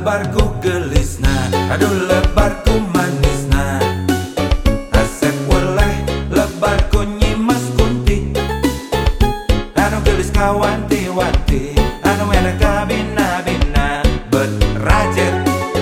lebarku gelisna, aduh lebarku manisna. Asep weleh lebarku nyimas kunti, anu gelis kawanti-wanti, anu enak kabina-bina berajet.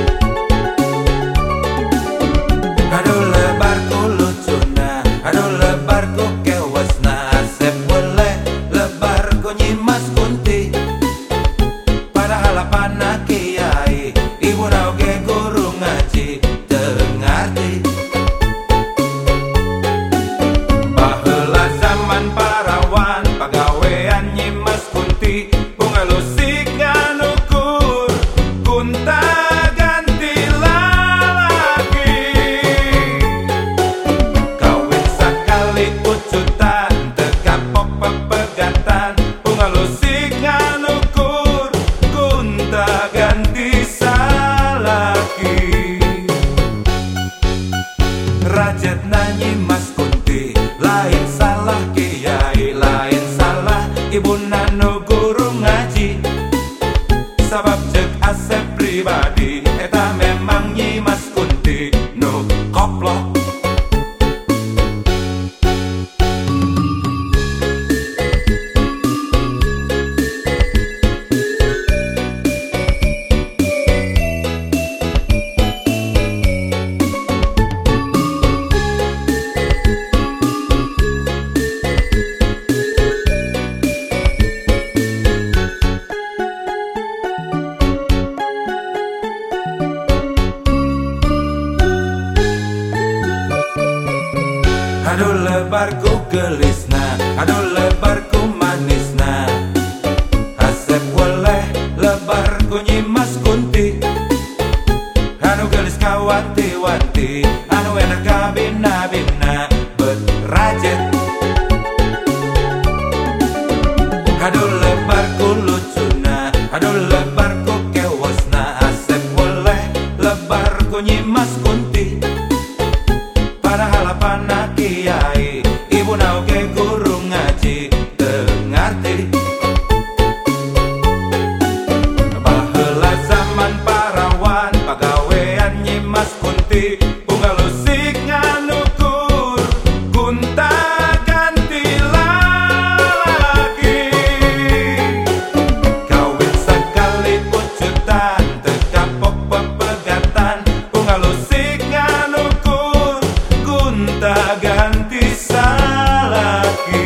Aduh lebarku lucuna, aduh lebarku kewasna. Asep weleh lebarku nyimas kunti, padahal apana kiai ibu oge guru ngaji tengarti. Baheula zaman parawan pagawean nyimas kunti, pungalusik nganukur kunta ganti lalaki. Kawin sakali ucutan tekapok pepegatan, pungalusik nganukur kunta ganti salaki. Rajet nanyi mas kunti, lain salah kiai, lain salah ibu nanu guru ngaji. Sabab cek Asep pribadi, eta memang nyi mas kunti nu koplok. Aduh lebarku gelisna, aduh lebarku manisna. Asep weleh lebarku nyimas kunti, anu gelis kawanti-wanti, anu enak kabina-bina berajet. Aduh lebarku lucuna, aduh lebarku kewasna. Asep weleh lebarku nyimas kunti, padahal apana kiai ibu oge guru ngaji tengarti. Baheula zaman parawan pagawean nyimas kunti, pungalusik nganukur kunta ganti lalaki. Kawin sakali ucutan tekapok pepegatan, pungalusik nganukur kunta ganti salaki.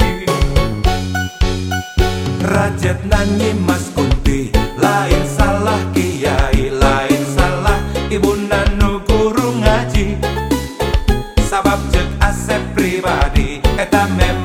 Rajet nanyi mas kunti, lain salah kiai, lain salah ibu nanu guru ngaji. Sabab cek Asep pribadi, eta memang